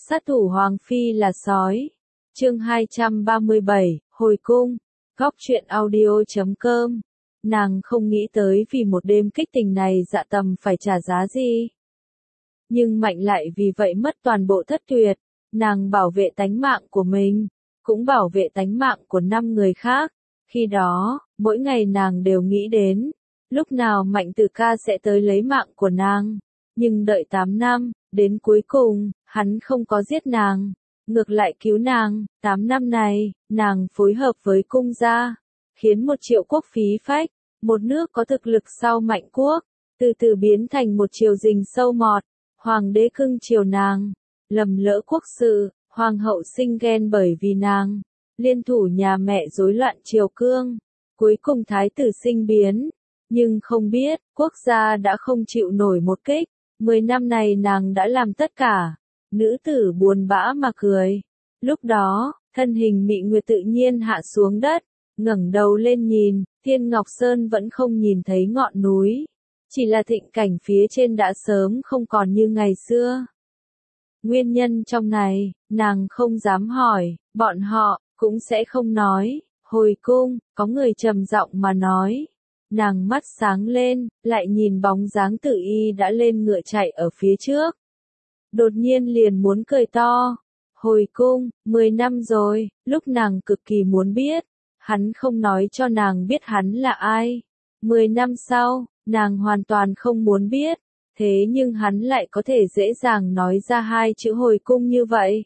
Sát thủ Hoàng Phi là sói. Chương 237, Hồi cung. Góc truyện audio.com. Nàng không nghĩ tới vì một đêm kích tình này Dạ Tầm phải trả giá gì. Nhưng Mạnh lại vì vậy mất toàn bộ thất tuyệt. Nàng bảo vệ tánh mạng của mình, cũng bảo vệ tánh mạng của 5 người khác. Khi đó, mỗi ngày nàng đều nghĩ đến, lúc nào Mạnh Tử Ca sẽ tới lấy mạng của nàng. Nhưng đợi 8 năm, đến cuối cùng, hắn không có giết nàng, ngược lại cứu nàng. 8 năm này, nàng phối hợp với cung gia, khiến một Triệu quốc phí phách, một nước có thực lực sau Mạnh quốc, từ từ biến thành một triều đình sâu mọt. Hoàng đế cưng chiều nàng, lầm lỡ quốc sự, hoàng hậu sinh ghen bởi vì nàng, liên thủ nhà mẹ rối loạn triều cương, cuối cùng thái tử sinh biến. Nhưng không biết, quốc gia đã không chịu nổi một kích. 10 năm này nàng đã làm tất cả. Nữ tử buồn bã mà cười. Lúc đó, thân hình Mị Nguyệt tự nhiên hạ xuống đất, ngẩng đầu lên nhìn, Thiên Ngọc Sơn vẫn không nhìn thấy ngọn núi. Chỉ là thịnh cảnh phía trên đã sớm không còn như ngày xưa. Nguyên nhân trong này, nàng không dám hỏi, bọn họ cũng sẽ không nói. Hồi cung, có người trầm giọng mà nói. Nàng mắt sáng lên, lại nhìn bóng dáng Tử Y đã lên ngựa chạy ở phía trước. Đột nhiên liền muốn cười to. Hồi cung, 10 năm rồi, lúc nàng cực kỳ muốn biết. Hắn không nói cho nàng biết hắn là ai. 10 năm sau, nàng hoàn toàn không muốn biết. Thế nhưng hắn lại có thể dễ dàng nói ra 2 chữ hồi cung như vậy.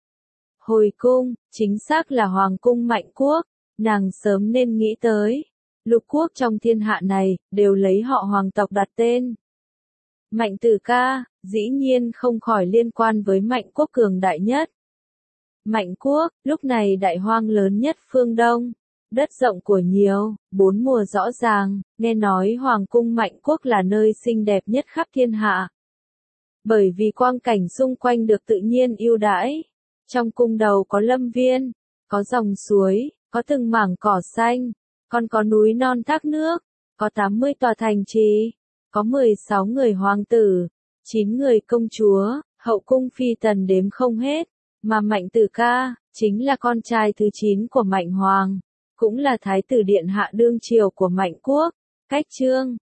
Hồi cung, chính xác là hoàng cung Mạnh quốc. Nàng sớm nên nghĩ tới. Lục quốc trong thiên hạ này, đều lấy họ hoàng tộc đặt tên. Mạnh Tử Ca, dĩ nhiên không khỏi liên quan với Mạnh quốc cường đại nhất. Mạnh quốc, lúc này đại hoang lớn nhất phương Đông. Đất rộng của nhiều, 4 mùa rõ ràng, nghe nói hoàng cung Mạnh quốc là nơi xinh đẹp nhất khắp thiên hạ. Bởi vì quang cảnh xung quanh được tự nhiên ưu đãi. Trong cung đầu có lâm viên, có dòng suối, có từng mảng cỏ xanh. Còn có núi non thác nước, có 80 tòa thành trì, có 16 người hoàng tử, 9 người công chúa, hậu cung phi tần đếm không hết, mà Mạnh Tử Ca, chính là con trai thứ 9 của Mạnh Hoàng, cũng là thái tử điện hạ đương triều của Mạnh quốc. Cách chương,